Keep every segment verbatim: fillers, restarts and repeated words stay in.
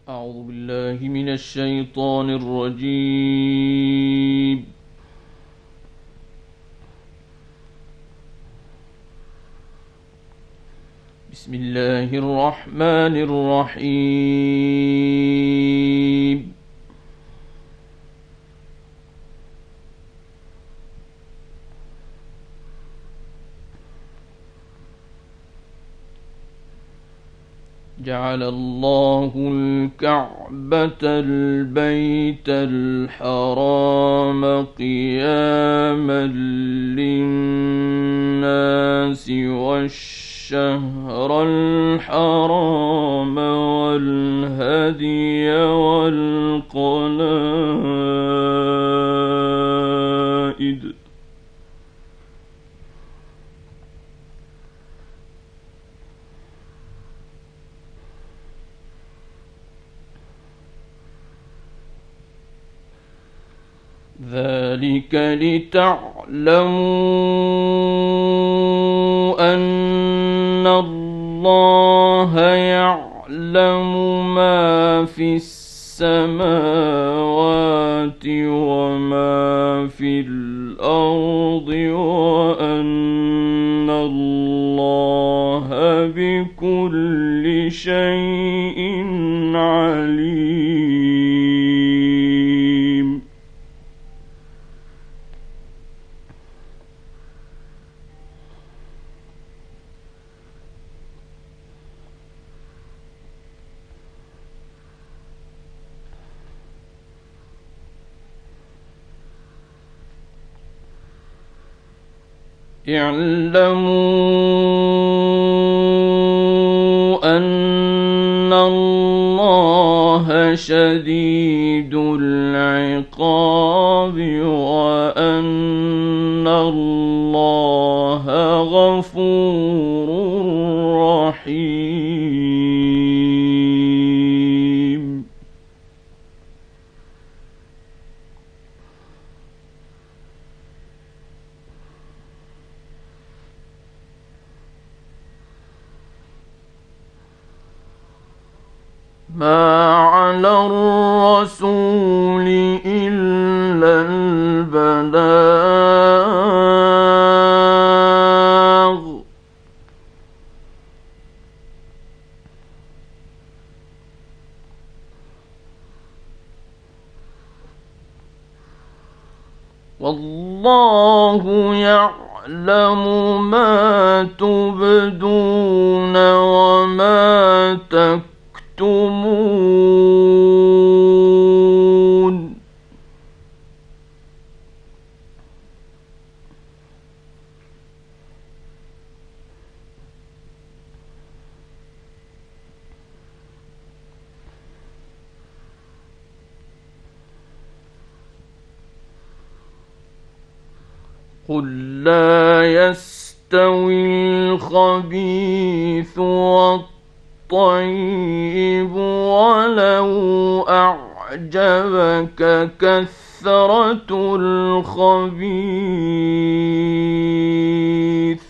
أعوذ بالله من الشيطان الرجيم. بسم الله الرحمن الرحيم. جعل الله الكعبة البيت الحرام قياما للناس والشهر الحرام والهدي والقلائد ذلك لتعلموا أن الله يعلم ما في السماوات وما في الأرض وأن الله بكل شيء عليم. اعلموا أن الله شديد العقاب وأن الله غفور رحيم. ما على الرسول إلا البلاغ والله يعلم ما تبدون وما تكتمون. قل لا يستوي الخبيث والطيب ولو أعجبك كثرة الخبيث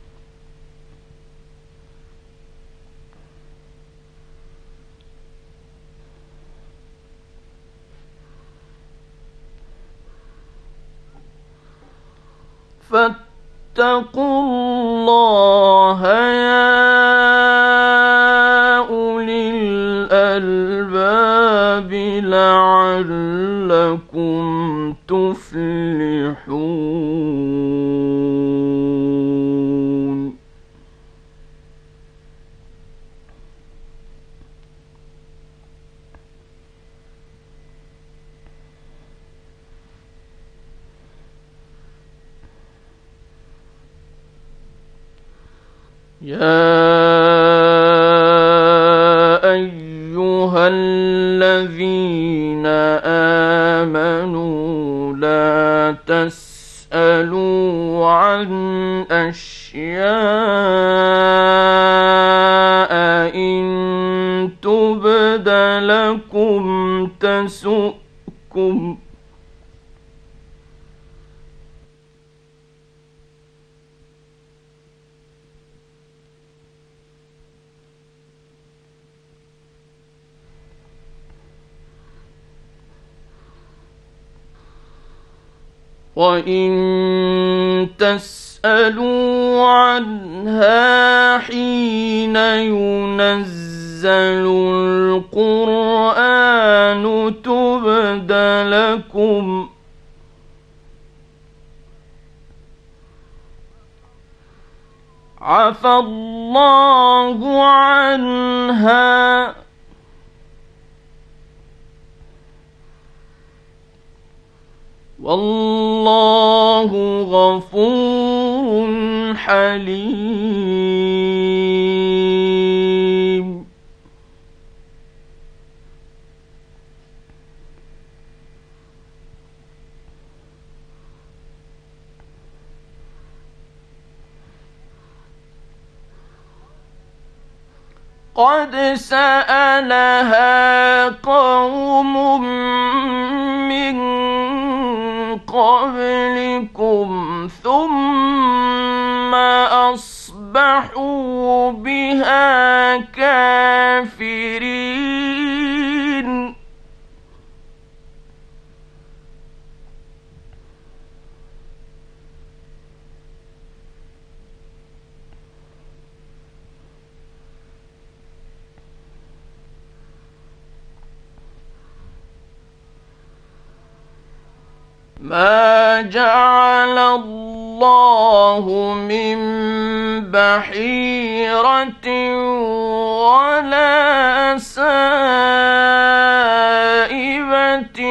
فاتقوا الله يا أولي الألباب لعلكم تفلحون. يا أيها الذين آمنوا لا تسألوا عن أشياء إن تبد لكم تسؤكم وإن تسألوا عنها حين ينزل القرآن تبد لكم عفى الله عنها والله غفور حليم. قد سألها قوم من قبلكم ثم أصبحوا بها كافرين. ما جعل الله من بحيرة ولا سائبة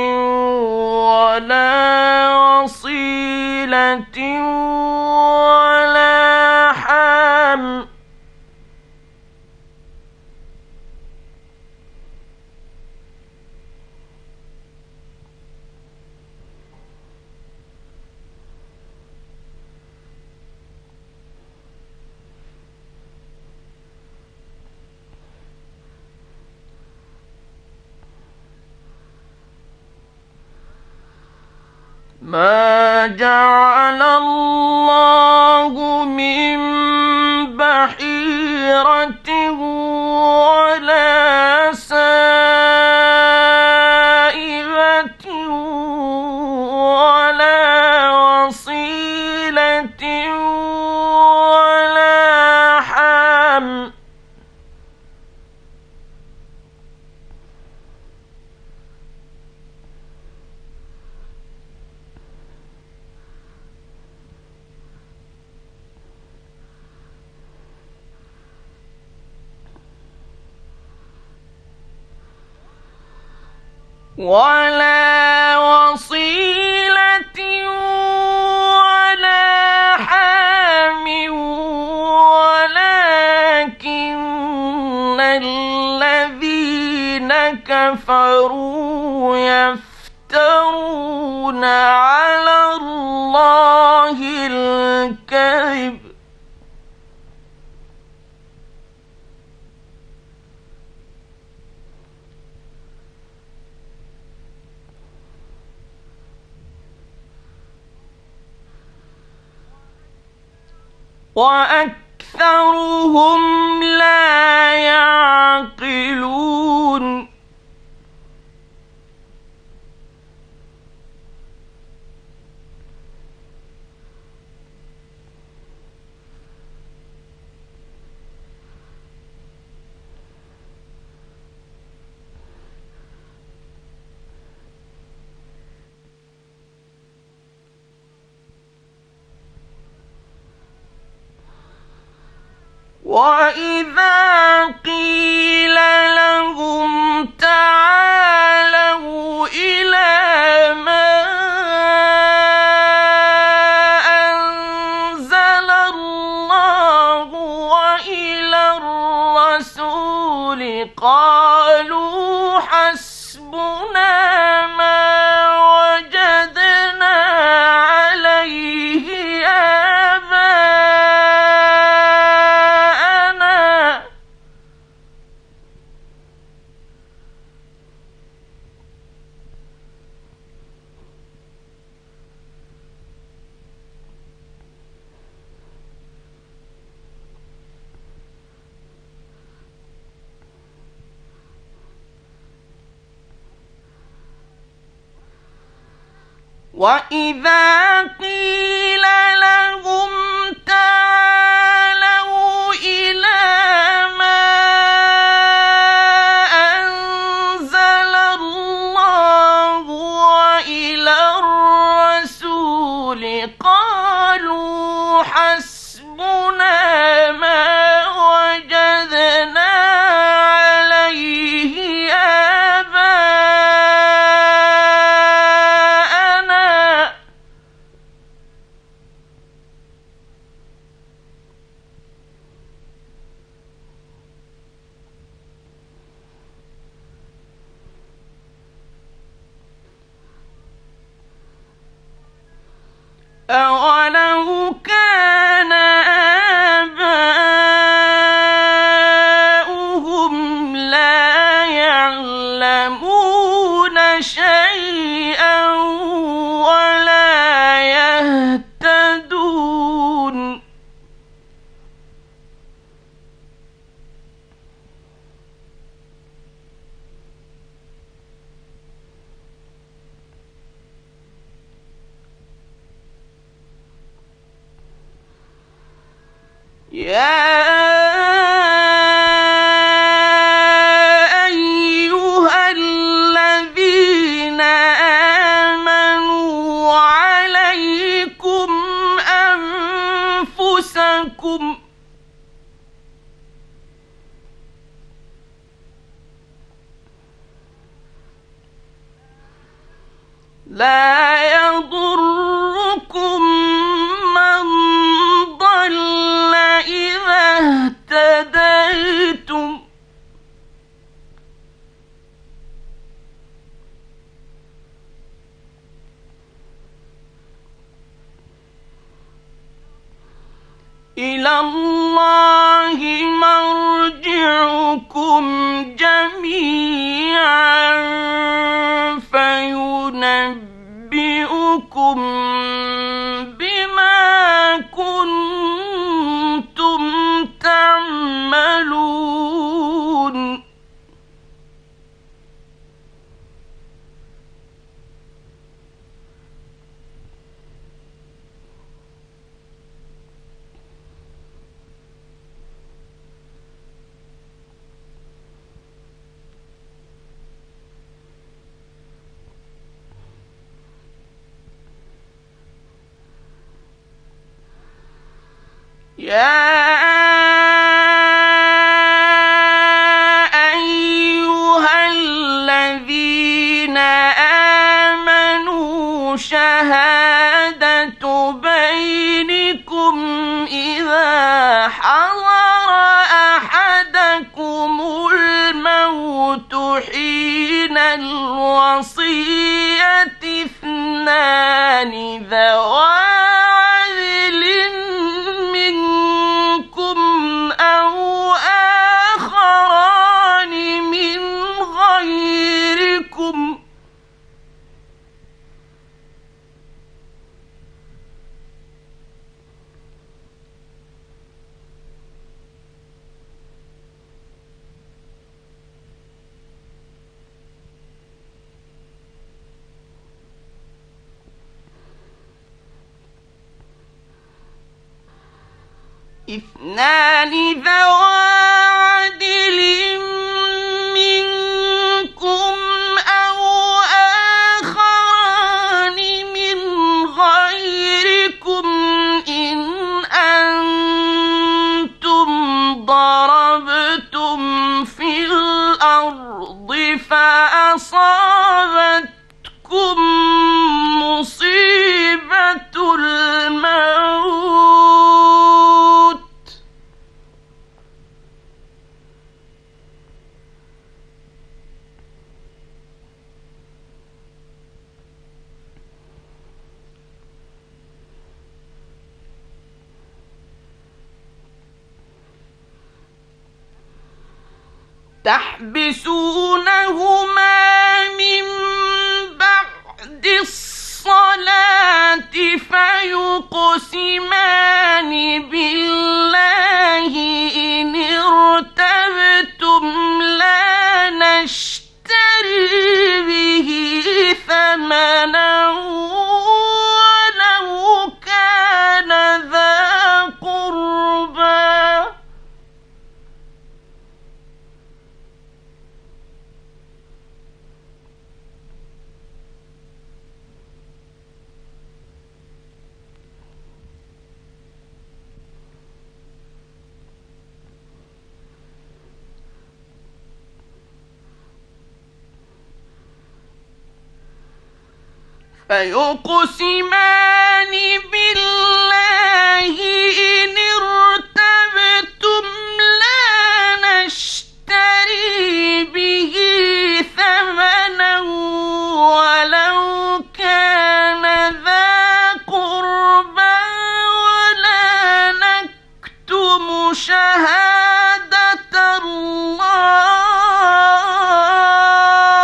ولا وصيلة ولا حام ما جعل الله من بحيرة ولا سائبة ولا وصيلة ولا حام ولا وصيلة ولا حام ولكن الذين كفروا يفترون على الله الكذب وأكثرهم لا يعقلون. وإذا قيل لهم تعالوا إلى ما أنزل الله وإلى الرسول قالوا حسبنا ما وجدنا عليه وَإِذَا قِيلَ لَهُمْ تَعَالَوْا إِلَى مَا أَنزَلَ اللَّهُ وَإِلَى الرَّسُولِ قَالُوا حَسْبُنَا مَا وَجَدْنَا عَلَيْهِ آبَاءَنَا أَوَلَوْ كَانَ آبَاؤُهُمْ لَا يَعْلَمُونَ شَيْئًا وَلَا يَهْتَدُونَ يَا أَيُّهَا الَّذِينَ آمَنُوا عَلَيْكُمْ أَنفُسَكُمْ لَا يَضُرُّكُم مَّن ضَلَّ إِذَا اهْتَدَيْتُمْ إِلَى اللَّهِ مَرْجِعُكُمْ جَمِيعًا فَيُنَبِّئُكُم بِمَا كُنتُمْ تَعْمَلُونَ يَا أَيُّهَا الَّذِينَ آمَنُوا شَهَادَةُ بَيْنِكُمْ إِذَا حَضَرَ أَحَدَكُمُ الْمَوْتُ حِينَ الْوَصِيَّةِ اثْنَانِ ذَوَا عَدْلٍ مِّنكُمْ أَوْ آخَرَانِ مِنْ غَيْرِكُمْ اثْنَانِ ذَوَا عَدْلٍ مِّنكُمْ أَوْ آخَرَانِ مِنْ غَيْرِكُمْ إِنْ أَنتُمْ ضَرَبْتُمْ فِي الْأَرْضِ فَأَصَابَتْكُم مُّصِيبَةُ الْمَوْتِ تَحْبِسُونَهُمَا مِن بَعْدِ الصَّلَاةِ فَيُقْسِمَانِ بِاللَّهِ إِنِ ارْتَبْتُمْ لَا نَشْتَرِي بِهِ ثَمَنًا فيقسمان بالله إن ارتبتم لا نشتري به ثمنا ولو كان ذا قربى ولا نكتم شهادة الله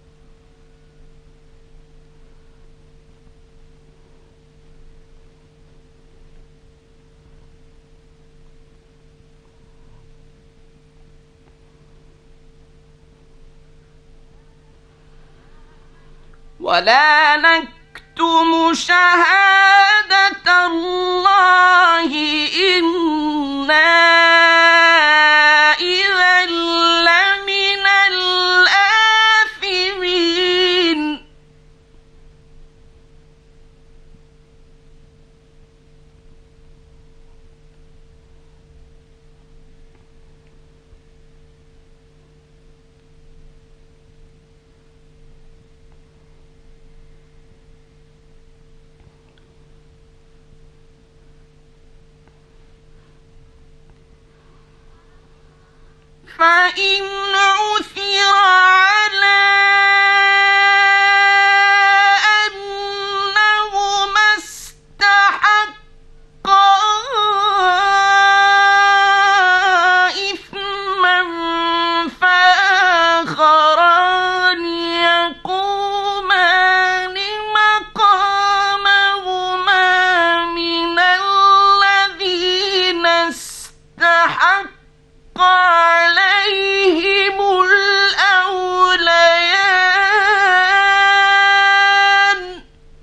ولا نكتم شهادة الله إنا إذا لمن الآثمين فإن عثر على أنهما استحقا إثما فآخران يقومان مقامهما من الذين استحق عليهم الأوليان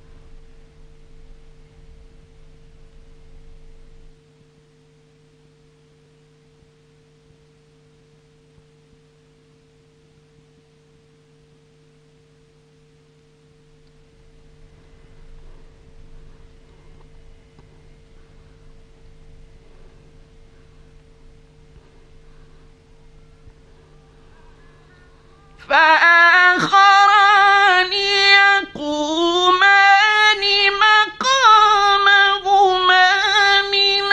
فآخران يقومان مقامهما من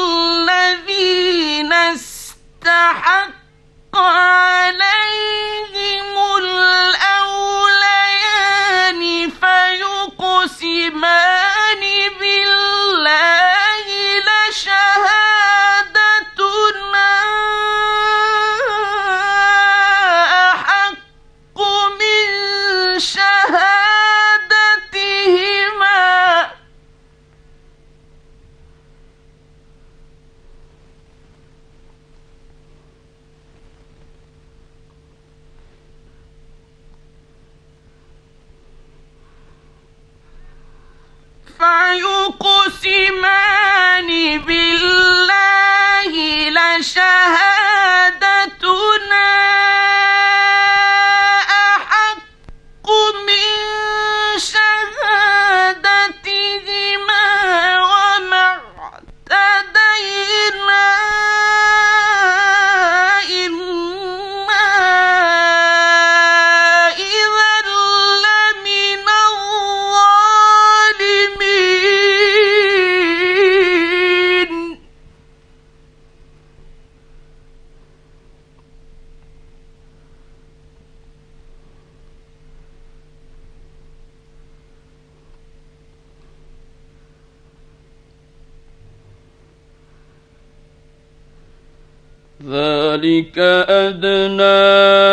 الذين استحق عليهم الأوليان فيقسمان بالله لشهادتنا شهادتهما فيقسمان بالله لشهادتنا ذلك أدنى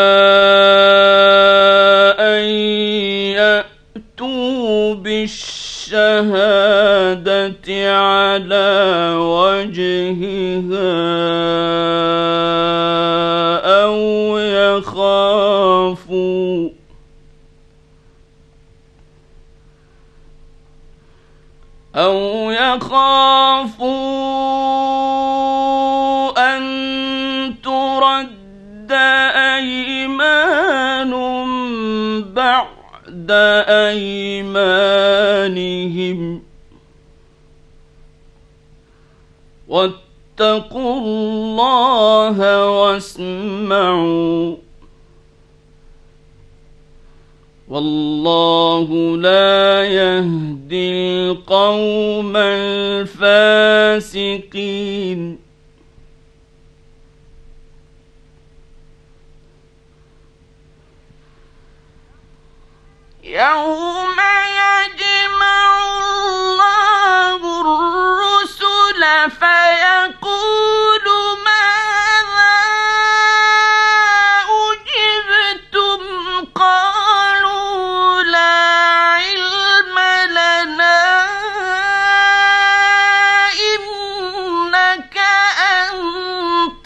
أن يأتوا بالشهادة على وجهها أو يخافوا أو يخافوا أن ترد أيمان بعد أيمانهم واتقوا الله واسمعوا والله لا يهدي القوم الفاسقين يوم يجمع الله الرسل فيقول ماذا أجبتم قالوا لا علم لنا إنك أنت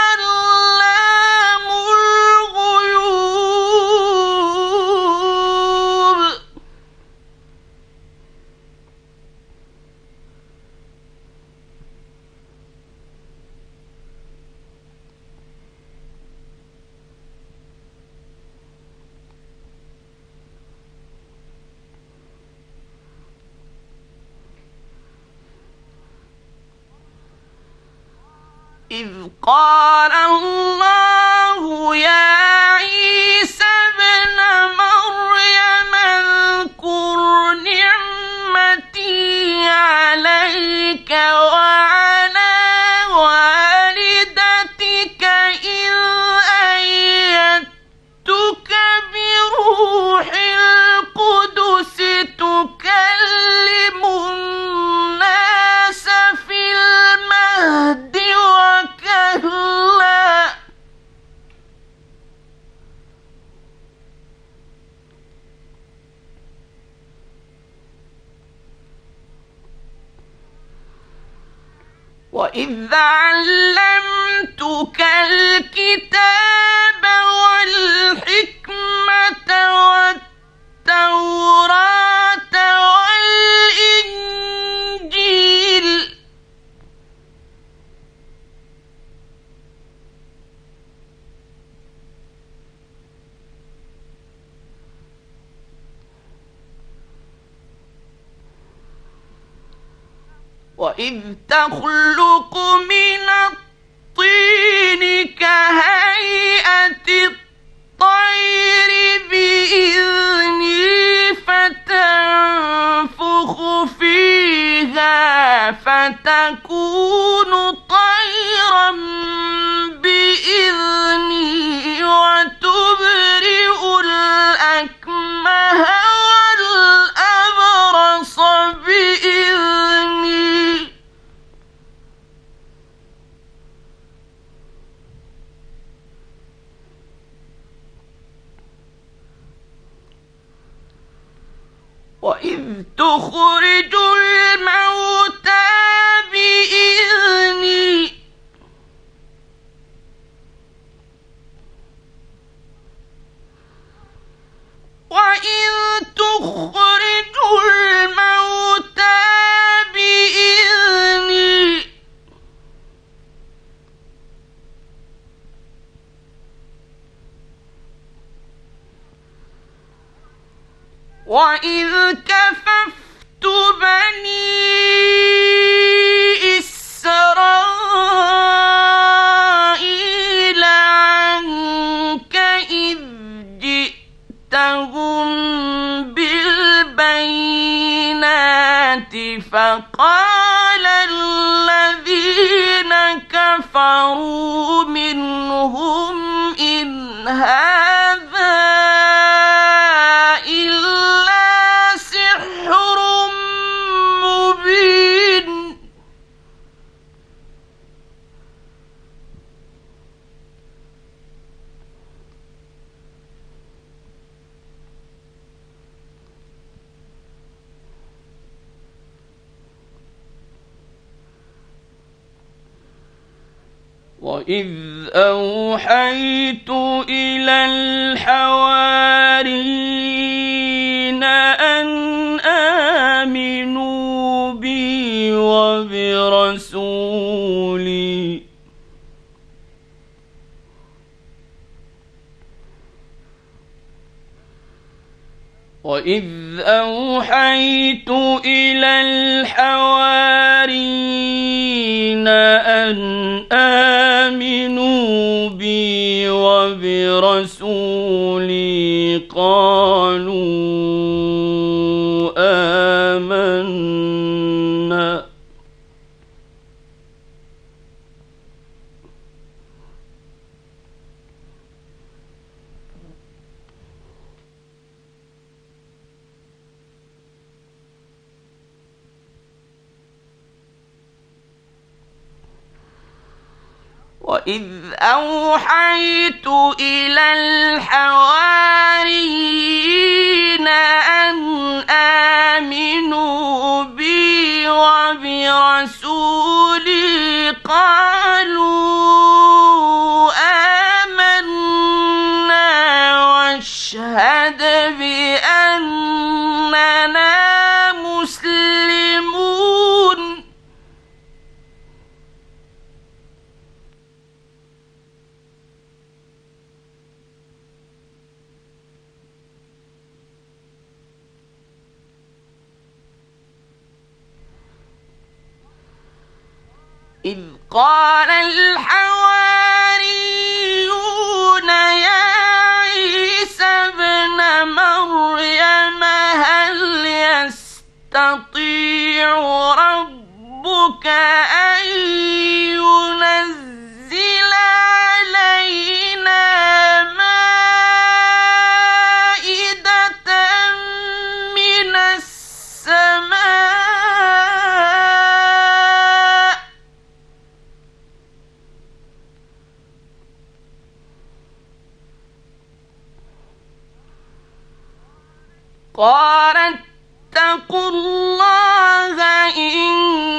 علام الغيوب إذ قال الله يا عيسى ابن مريم اذكر نعمتي عليك وعلى والدتك إذ أيدتك بروح القدس تكلم الناس في المهد وكهلا وإذ علمتك الكتاب والحكمة والتوراة والإنجيل وإذ تخلق من الطين كهيئة الطير بإذني فتنفخ فيها فتكون طيرا بإذني وتبرئ الأكمه والأبرص بإذني وإذ تخرج الموتى بإذني وإذ تخرج الموتى بإذني وإذ كففت بني إسرائيل عنك إذ جئتهم بالبينات فقال الذين كفروا منهم إن هذا إلا سحر مبين وإذ أوحيت إلى الحواريين أن آمنوا بي وبرسولي وإذ أوحيت إلى الحواريين أن آمنوا بي وبرسولي قالوا وإذ أوحيت إلى الحواريين أن آمنوا بي وبرسولي قالوا آمنا واشهد بأننا مسلمون. إذ قال الحواريون يا عيسى ابن مريم هل يستطيع ربك أن ينزل علينا مائدة من السماء. قال اتقوا الله إن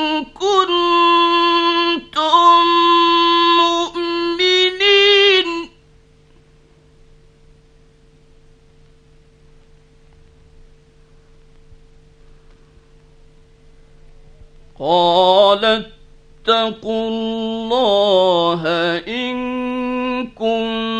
كنتم مؤمنين. قال اتقوا الله إن كنتم